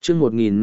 chương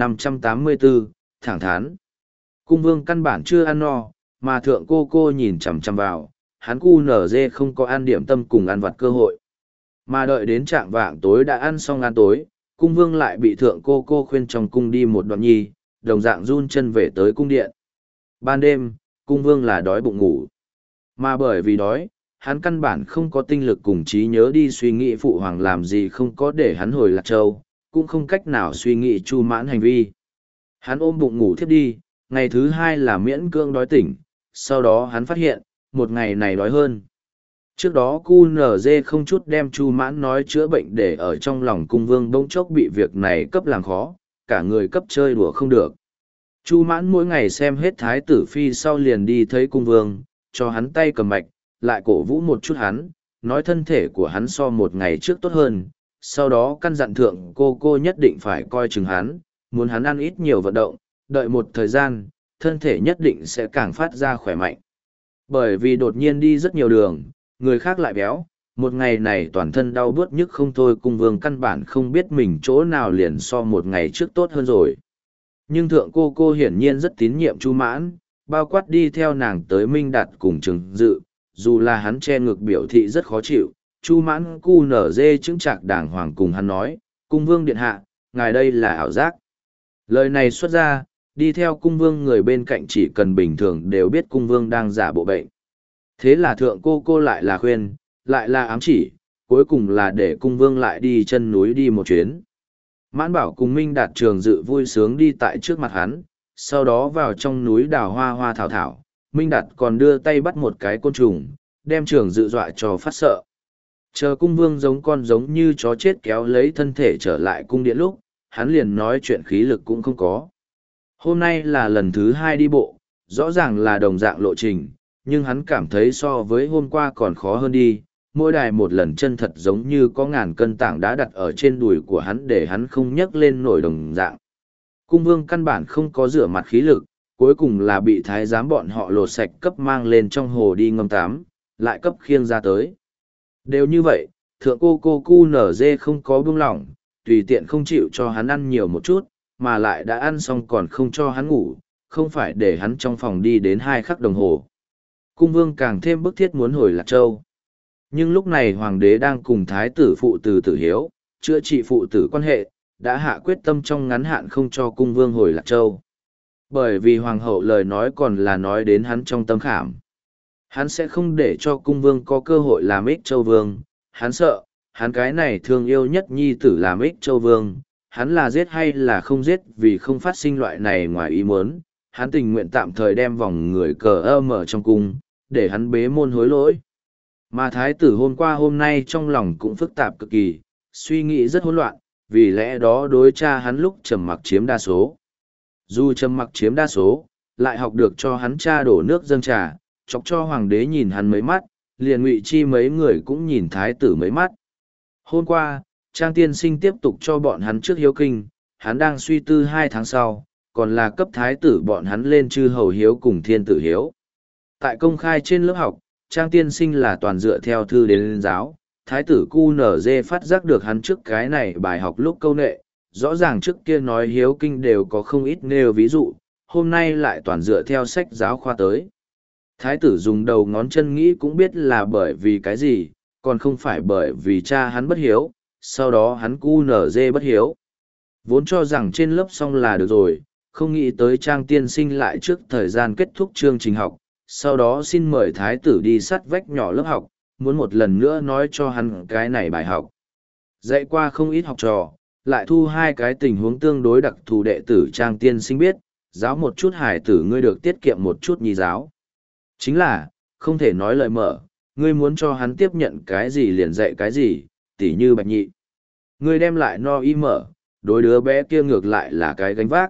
1584, thẳng thắn. Cung vương căn bản chưa ăn no, mà thượng cô nhìn chằm chằm vào, hắn cu nở dê không có ăn điểm tâm cùng ăn vặt cơ hội. Mà đợi đến trạng vạng tối đã ăn xong ăn tối, cung vương lại bị thượng cô khuyên trong cung đi một đoạn nhi, đồng dạng run chân về tới cung điện. Ban đêm, cung vương là đói bụng ngủ. Mà bởi vì đói, hắn căn bản không có tinh lực cùng trí nhớ đi suy nghĩ phụ hoàng làm gì không có để hắn hồi Lạc Châu, cũng không cách nào suy nghĩ chu mãn hành vi. Hắn ôm bụng ngủ thiếp đi, ngày thứ hai là miễn cưỡng đói tỉnh, sau đó hắn phát hiện, một ngày này đói hơn. Trước đó QNZ không chút đem chu mãn nói chữa bệnh để ở trong lòng cung vương bỗng chốc bị việc này cấp làm khó, cả người cấp chơi đùa không được. Chu mãn mỗi ngày xem hết thái tử phi sau liền đi thấy cung vương, cho hắn tay cầm mạch, lại cổ vũ một chút hắn, nói thân thể của hắn so một ngày trước tốt hơn, sau đó căn dặn thượng cô nhất định phải coi chừng hắn, muốn hắn ăn ít nhiều vận động, đợi một thời gian, thân thể nhất định sẽ càng phát ra khỏe mạnh. Bởi vì đột nhiên đi rất nhiều đường, người khác lại béo, một ngày này toàn thân đau bướt nhức không thôi, cung vương căn bản không biết mình chỗ nào liền so một ngày trước tốt hơn rồi. Nhưng thượng cô hiển nhiên rất tín nhiệm chu mãn, bao quát đi theo nàng tới Minh Đạt cùng Trường Dự, dù là hắn che ngực biểu thị rất khó chịu, chu mãn cu nở dê chứng trạc đàng hoàng cùng hắn nói, cung vương điện hạ, ngài đây là ảo giác. Lời này xuất ra, đi theo cung vương người bên cạnh chỉ cần bình thường đều biết cung vương đang giả bộ bệnh. Thế là thượng cô lại là khuyên, lại là ám chỉ, cuối cùng là để cung vương lại đi chân núi đi một chuyến. Mãn Bảo cùng Minh Đạt Trường Dự vui sướng đi tại trước mặt hắn, sau đó vào trong núi đào hoa thảo thảo, Minh Đạt còn đưa tay bắt một cái côn trùng, đem Trường Dự dọa cho phát sợ. Chờ cung vương giống con giống như chó chết kéo lấy thân thể trở lại cung điện lúc, hắn liền nói chuyện khí lực cũng không có. Hôm nay là lần thứ hai đi bộ, rõ ràng là đồng dạng lộ trình, nhưng hắn cảm thấy so với hôm qua còn khó hơn đi, mỗi đài một lần chân thật giống như có ngàn cân tảng đá đặt ở trên đùi của hắn để hắn không nhấc lên nổi đồng dạng. Cung vương căn bản không có rửa mặt khí lực, cuối cùng là bị thái giám bọn họ lột sạch cấp mang lên trong hồ đi ngâm tắm, lại cấp khiêng ra tới. Đều như vậy, thượng cô nở dê không có buông lỏng, tùy tiện không chịu cho hắn ăn nhiều một chút, mà lại đã ăn xong còn không cho hắn ngủ, không phải để hắn trong phòng đi đến 2 khắc đồng hồ. Cung vương càng thêm bức thiết muốn hồi Lạc Châu. Nhưng lúc này hoàng đế đang cùng thái tử phụ tử Tử Hiếu, chữa trị phụ tử quan hệ, đã hạ quyết tâm trong ngắn hạn không cho cung vương hồi Lạc Châu. Bởi vì hoàng hậu lời nói còn là nói đến hắn trong tâm khảm. Hắn sẽ không để cho cung vương có cơ hội làm ích châu vương, hắn sợ, hắn cái này thương yêu nhất nhi tử làm ích châu vương, hắn là giết hay là không giết vì không phát sinh loại này ngoài ý muốn, hắn tình nguyện tạm thời đem vòng người cờ mở trong cung, để hắn bế môn hối lỗi. Mà thái tử hôm qua hôm nay trong lòng cũng phức tạp cực kỳ, suy nghĩ rất hỗn loạn, vì lẽ đó đối cha hắn lúc trầm mặc chiếm đa số. Dù trầm mặc chiếm đa số, lại học được cho hắn cha đổ nước dâng trà, chọc cho hoàng đế nhìn hắn mấy mắt, liền Ngụy Chi mấy người cũng nhìn thái tử mấy mắt. Hôm qua, Trang tiên sinh tiếp tục cho bọn hắn trước hiếu kinh, hắn đang suy tư 2 tháng sau, còn là cấp thái tử bọn hắn lên chư hầu hiếu cùng thiên tử hiếu. Tại công khai trên lớp học, Trang tiên sinh là toàn dựa theo thư đến lên giáo, thái tử QNZ phát giác được hắn trước cái này bài học lúc câu nệ, rõ ràng trước kia nói hiếu kinh đều có không ít nêu ví dụ, hôm nay lại toàn dựa theo sách giáo khoa tới. Thái tử dùng đầu ngón chân nghĩ cũng biết là bởi vì cái gì, còn không phải bởi vì cha hắn bất hiếu, sau đó hắn QNZ bất hiếu. Vốn cho rằng trên lớp xong là được rồi, không nghĩ tới Trang tiên sinh lại trước thời gian kết thúc chương trình học, sau đó xin mời thái tử đi sắt vách nhỏ lớp học, muốn một lần nữa nói cho hắn cái này bài học. Dạy qua không ít học trò, lại thu 2 cái tình huống tương đối đặc thù đệ tử Trang tiên sinh biết, giáo một chút hải tử ngươi được tiết kiệm một chút nhi giáo. Chính là, không thể nói lời mở, ngươi muốn cho hắn tiếp nhận cái gì liền dạy cái gì, tỉ như Bạch Nhị. Ngươi đem lại no y mở, đối đứa bé kia ngược lại là cái gánh vác.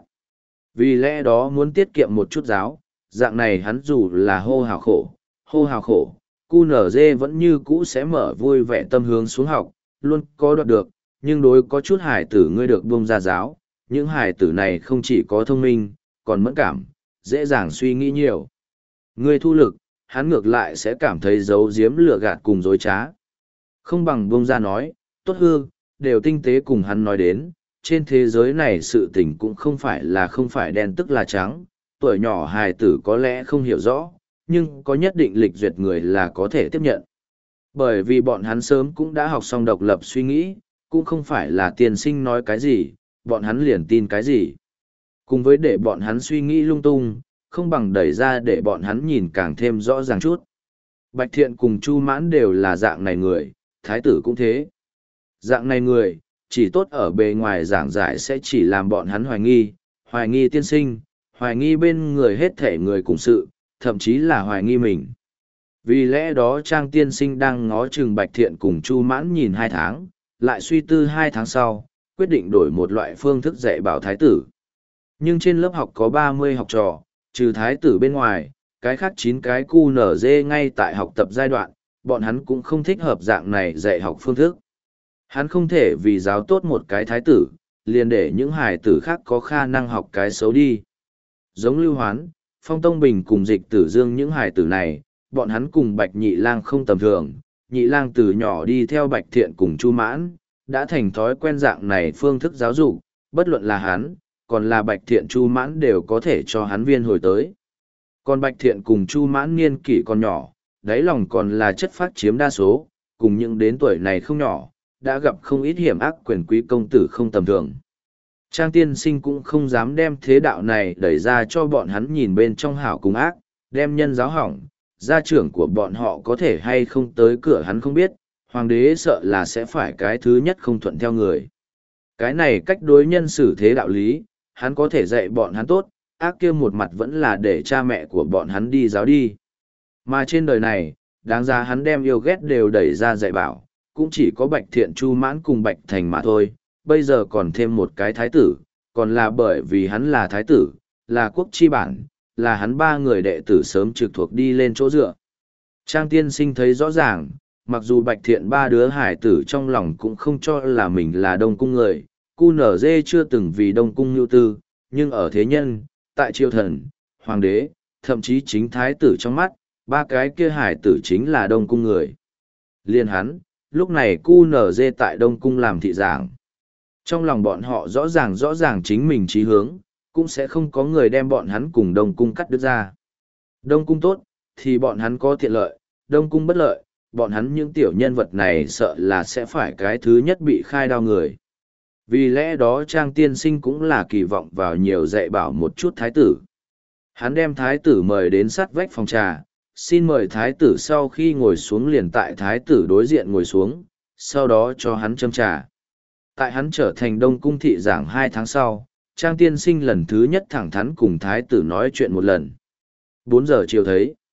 Vì lẽ đó muốn tiết kiệm một chút giáo, dạng này hắn dù là hô hào khổ, QNZ vẫn như cũ sẽ mở vui vẻ tâm hướng xuống học, luôn có đoạt được, nhưng đối có chút hải tử ngươi được buông ra giáo, những hải tử này không chỉ có thông minh, còn mẫn cảm, dễ dàng suy nghĩ nhiều. Ngươi thu lực, hắn ngược lại sẽ cảm thấy giấu giếm lừa gạt cùng dối trá. Không bằng buông ra nói, tốt hư, đều tinh tế cùng hắn nói đến, trên thế giới này sự tình cũng không phải đen tức là trắng, tuổi nhỏ hài tử có lẽ không hiểu rõ, nhưng có nhất định lịch duyệt người là có thể tiếp nhận. Bởi vì bọn hắn sớm cũng đã học xong độc lập suy nghĩ, cũng không phải là tiên sinh nói cái gì, bọn hắn liền tin cái gì. Cùng với để bọn hắn suy nghĩ lung tung, không bằng đẩy ra để bọn hắn nhìn càng thêm rõ ràng chút. Bạch Thiện cùng Chu Mãn đều là dạng này người, thái tử cũng thế. Dạng này người, chỉ tốt ở bề ngoài giảng giải sẽ chỉ làm bọn hắn hoài nghi tiên sinh, hoài nghi bên người hết thể người cùng sự, thậm chí là hoài nghi mình. Vì lẽ đó Trang tiên sinh đang ngó chừng Bạch Thiện cùng Chu Mãn nhìn 2 tháng, lại suy tư 2 tháng sau, quyết định đổi một loại phương thức dạy bảo thái tử. Nhưng trên lớp học có 30 học trò, trừ thái tử bên ngoài, cái khác 9 cái QNZ ngay tại học tập giai đoạn, bọn hắn cũng không thích hợp dạng này dạy học phương thức. Hắn không thể vì giáo tốt một cái thái tử, liền để những hài tử khác có khả năng học cái xấu đi. Giống Lưu Hoán, Phong Tông Bình cùng Dịch Tử Dương những hài tử này, bọn hắn cùng Bạch Nhị Lang không tầm thường, Nhị Lang từ nhỏ đi theo Bạch Thiện cùng Chu Mãn, đã thành thói quen dạng này phương thức giáo dục, bất luận là hắn, còn là Bạch Thiện Chu Mãn đều có thể cho hắn viên hồi tới. Còn Bạch Thiện cùng Chu Mãn niên kỷ còn nhỏ, đáy lòng còn là chất phác chiếm đa số, cùng những đến tuổi này không nhỏ, đã gặp không ít hiểm ác quyền quý công tử không tầm thường. Trang tiên sinh cũng không dám đem thế đạo này đẩy ra cho bọn hắn nhìn bên trong hảo cùng ác, đem nhân giáo hỏng, gia trưởng của bọn họ có thể hay không tới cửa hắn không biết, hoàng đế sợ là sẽ phải cái thứ nhất không thuận theo người. Cái này cách đối nhân xử thế đạo lý, hắn có thể dạy bọn hắn tốt, ác kia một mặt vẫn là để cha mẹ của bọn hắn đi giáo đi. Mà trên đời này, đáng ra hắn đem yêu ghét đều đẩy ra dạy bảo, cũng chỉ có Bạch Thiện Chu Mãn cùng Bạch Thành mà thôi, bây giờ còn thêm một cái thái tử, còn là bởi vì hắn là thái tử, là quốc chi bản, là hắn 3 người đệ tử sớm trực thuộc đi lên chỗ dựa. Trang tiên sinh thấy rõ ràng, mặc dù Bạch Thiện 3 đứa hải tử trong lòng cũng không cho là mình là Đông Cung người, QNZ chưa từng vì Đông Cung nhu tư, nhưng ở thế nhân, tại triều thần, hoàng đế, thậm chí chính thái tử trong mắt, 3 cái kia hải tử chính là Đông Cung người. Liên hắn, lúc này QNZ tại Đông Cung làm thị giảng. Trong lòng bọn họ rõ ràng chính mình chí hướng, cũng sẽ không có người đem bọn hắn cùng Đông Cung cắt đứt ra. Đông Cung tốt, thì bọn hắn có tiện lợi, Đông Cung bất lợi, bọn hắn những tiểu nhân vật này sợ là sẽ phải cái thứ nhất bị khai đao người. Vì lẽ đó Trang tiên sinh cũng là kỳ vọng vào nhiều dạy bảo một chút thái tử. Hắn đem thái tử mời đến sát vách phòng trà, xin mời thái tử sau khi ngồi xuống liền tại thái tử đối diện ngồi xuống, sau đó cho hắn châm trà. Tại hắn trở thành Đông Cung thị giảng 2 tháng sau, Trang tiên sinh lần thứ nhất thẳng thắn cùng thái tử nói chuyện một lần. 4 giờ chiều thấy.